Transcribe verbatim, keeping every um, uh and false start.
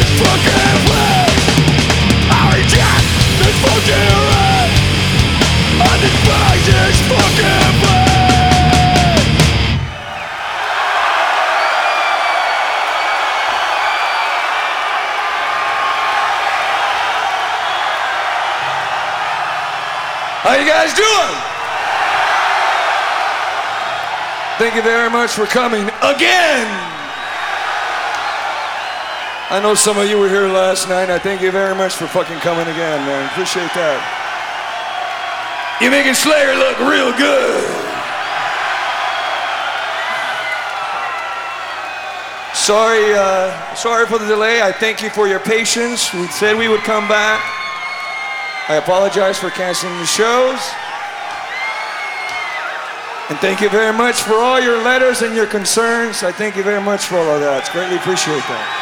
fucking way. I reject this fucking right. I despise this fucking way. How you guys doing? Thank you very much for coming again. I know some of you were here last night. I thank you very much for fucking coming again, man. Appreciate that. You're making Slayer look real good. Sorry, uh, sorry for the delay. I thank you for your patience. We said we would come back. I apologize for canceling the shows. And thank you very much for all your letters and your concerns. I thank you very much for all of that. It's greatly appreciate that.